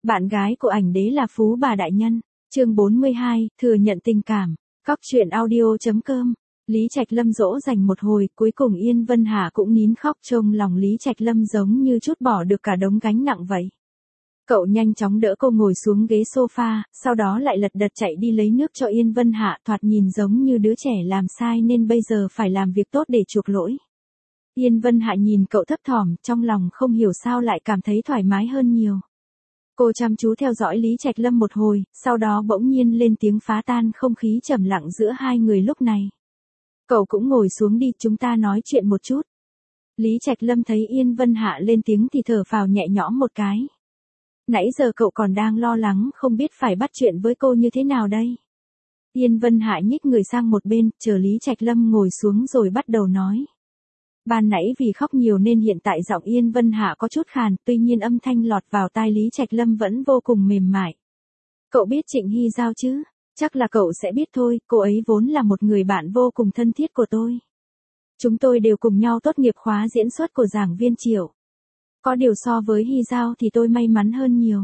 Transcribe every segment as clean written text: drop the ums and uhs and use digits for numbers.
Bạn gái của ảnh đế là Phú Bà Đại Nhân. Chương 42, thừa nhận tình cảm. Cóc truyện audio.com. Lý Trạch Lâm dỗ dành một hồi, cuối cùng Yên Vân Hạ cũng nín khóc, trông lòng Lý Trạch Lâm giống như trút bỏ được cả đống gánh nặng vậy. Cậu nhanh chóng đỡ cô ngồi xuống ghế sofa, sau đó lại lật đật chạy đi lấy nước cho Yên Vân Hạ, thoạt nhìn giống như đứa trẻ làm sai nên bây giờ phải làm việc tốt để chuộc lỗi. Yên Vân Hạ nhìn cậu thấp thỏm, trong lòng không hiểu sao lại cảm thấy thoải mái hơn nhiều. Cô chăm chú theo dõi Lý Trạch Lâm một hồi, sau đó bỗng nhiên lên tiếng phá tan không khí trầm lặng giữa hai người lúc này. Cậu cũng ngồi xuống đi, chúng ta nói chuyện một chút. Lý Trạch Lâm thấy Yên Vân Hạ lên tiếng thì thở phào nhẹ nhõm một cái. Nãy giờ cậu còn đang lo lắng không biết phải bắt chuyện với cô như thế nào đây. Yên Vân Hạ nhích người sang một bên, chờ Lý Trạch Lâm ngồi xuống rồi bắt đầu nói. Ban nãy vì khóc nhiều nên hiện tại giọng Yên Vân Hạ có chút khàn, tuy nhiên âm thanh lọt vào tai Lý Trạch Lâm vẫn vô cùng mềm mại. Cậu biết Trịnh Hy Giao chứ? Chắc là cậu sẽ biết thôi, cô ấy vốn là một người bạn vô cùng thân thiết của tôi. Chúng tôi đều cùng nhau tốt nghiệp khóa diễn xuất của giảng viên Triệu. Có điều so với Hy Giao thì tôi may mắn hơn nhiều.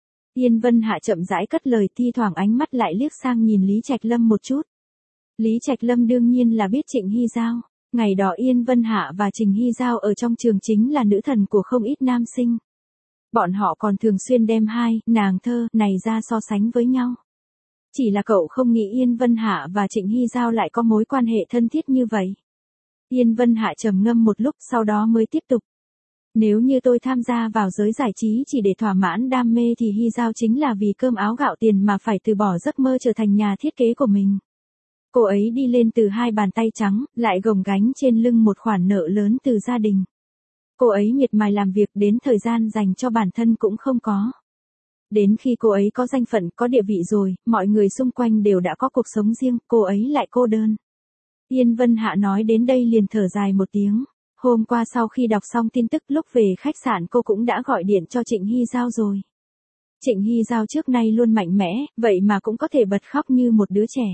Yên Vân Hạ chậm rãi cất lời, thi thoảng ánh mắt lại liếc sang nhìn Lý Trạch Lâm một chút. Lý Trạch Lâm đương nhiên là biết Trịnh Hy Giao. Ngày đó Yên Vân Hạ và Trịnh Hy Giao ở trong trường chính là nữ thần của không ít nam sinh. Bọn họ còn thường xuyên đem hai nàng thơ này ra so sánh với nhau. Chỉ là cậu không nghĩ Yên Vân Hạ và Trịnh Hy Giao lại có mối quan hệ thân thiết như vậy. Yên Vân Hạ trầm ngâm một lúc sau đó mới tiếp tục. Nếu như tôi tham gia vào giới giải trí chỉ để thỏa mãn đam mê thì Hy Giao chính là vì cơm áo gạo tiền mà phải từ bỏ giấc mơ trở thành nhà thiết kế của mình. Cô ấy đi lên từ hai bàn tay trắng, lại gồng gánh trên lưng một khoản nợ lớn từ gia đình. Cô ấy miệt mài làm việc đến thời gian dành cho bản thân cũng không có. Đến khi cô ấy có danh phận, có địa vị rồi, mọi người xung quanh đều đã có cuộc sống riêng, cô ấy lại cô đơn. Yên Vân Hạ nói đến đây liền thở dài một tiếng. Hôm qua sau khi đọc xong tin tức lúc về khách sạn cô cũng đã gọi điện cho Trịnh Hy Giao rồi. Trịnh Hy Giao trước nay luôn mạnh mẽ, vậy mà cũng có thể bật khóc như một đứa trẻ.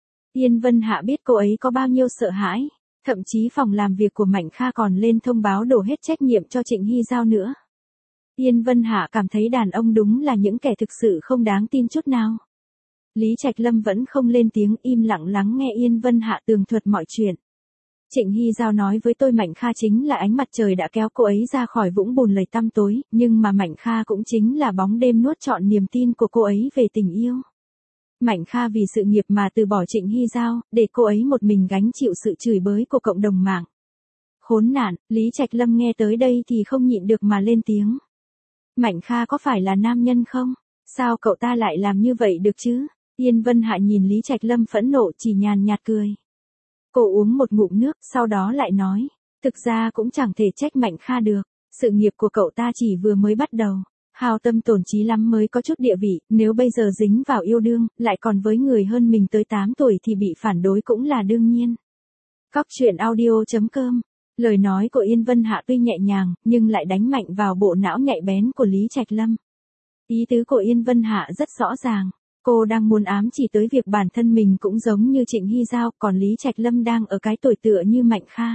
Yên Vân Hạ biết cô ấy có bao nhiêu sợ hãi, thậm chí phòng làm việc của Mạnh Kha còn lên thông báo đổ hết trách nhiệm cho Trịnh Hy Giao nữa. Yên Vân Hạ cảm thấy đàn ông đúng là những kẻ thực sự không đáng tin chút nào. Lý Trạch Lâm vẫn không lên tiếng, im lặng lắng nghe Yên Vân Hạ tường thuật mọi chuyện. Trịnh Hy Giao nói với tôi Mạnh Kha chính là ánh mặt trời đã kéo cô ấy ra khỏi vũng bùn lầy tăm tối, nhưng mà Mạnh Kha cũng chính là bóng đêm nuốt trọn niềm tin của cô ấy về tình yêu. Mạnh Kha vì sự nghiệp mà từ bỏ Trịnh Hy Giao, để cô ấy một mình gánh chịu sự chửi bới của cộng đồng mạng. Khốn nạn, Lý Trạch Lâm nghe tới đây thì không nhịn được mà lên tiếng. Mạnh Kha có phải là nam nhân không? Sao cậu ta lại làm như vậy được chứ? Yên Vân Hạ nhìn Lý Trạch Lâm phẫn nộ chỉ nhàn nhạt cười. Cô uống một ngụm nước, sau đó lại nói. Thực ra cũng chẳng thể trách Mạnh Kha được. Sự nghiệp của cậu ta chỉ vừa mới bắt đầu. Hao tâm tổn trí lắm mới có chút địa vị, nếu bây giờ dính vào yêu đương, lại còn với người hơn mình tới 8 tuổi thì bị phản đối cũng là đương nhiên. Cóc truyện audio.com. Lời nói của Yên Vân Hạ tuy nhẹ nhàng, nhưng lại đánh mạnh vào bộ não nhạy bén của Lý Trạch Lâm. Ý tứ của Yên Vân Hạ rất rõ ràng. Cô đang muốn ám chỉ tới việc bản thân mình cũng giống như Trịnh Hy Giao, còn Lý Trạch Lâm đang ở cái tuổi tựa như Mạnh Kha.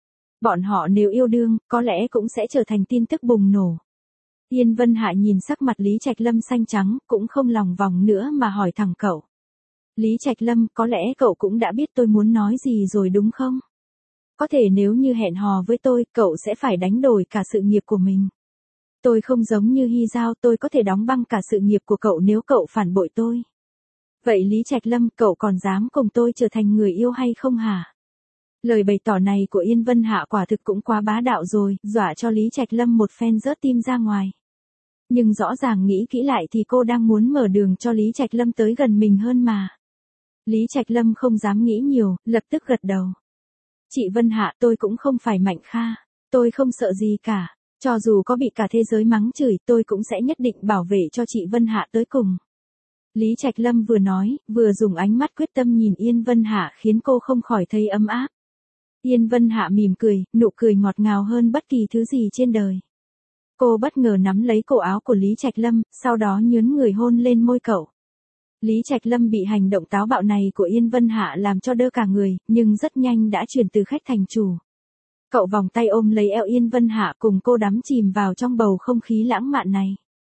Bọn họ nếu yêu đương, có lẽ cũng sẽ trở thành tin tức bùng nổ. Yên Vân Hạ nhìn sắc mặt Lý Trạch Lâm xanh trắng, cũng không lòng vòng nữa mà hỏi thẳng cậu. Lý Trạch Lâm, có lẽ cậu cũng đã biết tôi muốn nói gì rồi đúng không? Có thể nếu như hẹn hò với tôi, cậu sẽ phải đánh đổi cả sự nghiệp của mình. Tôi không giống như Hy Giao, tôi có thể đóng băng cả sự nghiệp của cậu nếu cậu phản bội tôi. Vậy Lý Trạch Lâm, cậu còn dám cùng tôi trở thành người yêu hay không hả? Lời bày tỏ này của Yên Vân Hạ quả thực cũng quá bá đạo rồi, dọa cho Lý Trạch Lâm một phen rớt tim ra ngoài. Nhưng rõ ràng nghĩ kỹ lại thì cô đang muốn mở đường cho Lý Trạch Lâm tới gần mình hơn mà. Lý Trạch Lâm không dám nghĩ nhiều, lập tức gật đầu. Chị Vân Hạ, tôi cũng không phải Mạnh Kha. Tôi không sợ gì cả. Cho dù có bị cả thế giới mắng chửi, tôi cũng sẽ nhất định bảo vệ cho chị Vân Hạ tới cùng. Lý Trạch Lâm vừa nói, vừa dùng ánh mắt quyết tâm nhìn Yên Vân Hạ khiến cô không khỏi thấy ấm áp. Yên Vân Hạ mỉm cười, nụ cười ngọt ngào hơn bất kỳ thứ gì trên đời. Cô bất ngờ nắm lấy cổ áo của Lý Trạch Lâm, sau đó nhướn người hôn lên môi cậu. Lý Trạch Lâm bị hành động táo bạo này của Yên Vân Hạ làm cho đơ cả người, nhưng rất nhanh đã chuyển từ khách thành chủ. Cậu vòng tay ôm lấy eo Yên Vân Hạ cùng cô đắm chìm vào trong bầu không khí lãng mạn này.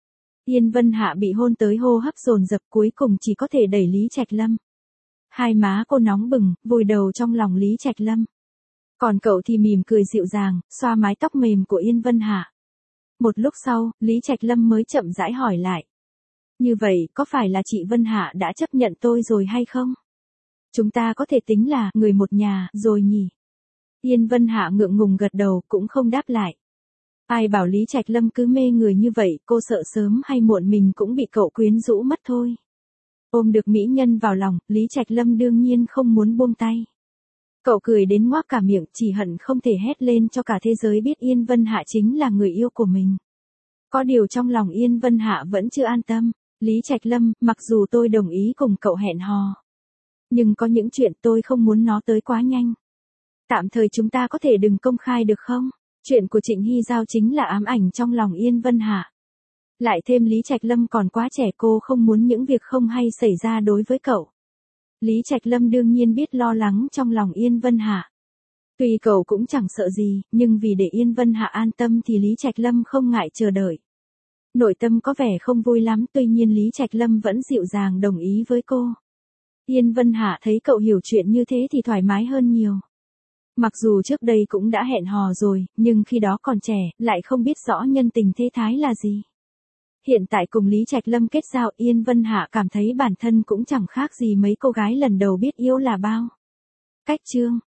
Yên Vân Hạ bị hôn tới hô hấp dồn dập cuối cùng chỉ có thể đẩy Lý Trạch Lâm. Hai má cô nóng bừng, vùi đầu trong lòng Lý Trạch Lâm. Còn cậu thì mỉm cười dịu dàng, xoa mái tóc mềm của Yên Vân Hạ. Một lúc sau, Lý Trạch Lâm mới chậm rãi hỏi lại. Như vậy, có phải là chị Vân Hạ đã chấp nhận tôi rồi hay không? Chúng ta có thể tính là người một nhà rồi nhỉ? Yên Vân Hạ ngượng ngùng gật đầu cũng không đáp lại. Ai bảo Lý Trạch Lâm cứ mê người như vậy, cô sợ sớm hay muộn mình cũng bị cậu quyến rũ mất thôi. Ôm được mỹ nhân vào lòng, Lý Trạch Lâm đương nhiên không muốn buông tay. Cậu cười đến ngoác cả miệng, chỉ hận không thể hét lên cho cả thế giới biết Yên Vân Hạ chính là người yêu của mình. Có điều trong lòng Yên Vân Hạ vẫn chưa an tâm. Lý Trạch Lâm, mặc dù tôi đồng ý cùng cậu hẹn hò, nhưng có những chuyện tôi không muốn nó tới quá nhanh. Tạm thời chúng ta có thể đừng công khai được không? Chuyện của Trịnh Hy Giao chính là ám ảnh trong lòng Yên Vân Hạ. Lại thêm Lý Trạch Lâm còn quá trẻ, cô không muốn những việc không hay xảy ra đối với cậu. Lý Trạch Lâm đương nhiên biết lo lắng trong lòng Yên Vân Hạ. Tuy cậu cũng chẳng sợ gì, nhưng vì để Yên Vân Hạ an tâm thì Lý Trạch Lâm không ngại chờ đợi. Nội tâm có vẻ không vui lắm, tuy nhiên Lý Trạch Lâm vẫn dịu dàng đồng ý với cô. Yên Vân Hạ thấy cậu hiểu chuyện như thế thì thoải mái hơn nhiều. Mặc dù trước đây cũng đã hẹn hò rồi, nhưng khi đó còn trẻ, lại không biết rõ nhân tình thế thái là gì. Hiện tại cùng Lý Trạch Lâm kết giao, Yên Vân Hạ cảm thấy bản thân cũng chẳng khác gì mấy cô gái lần đầu biết yêu là bao. Cách chương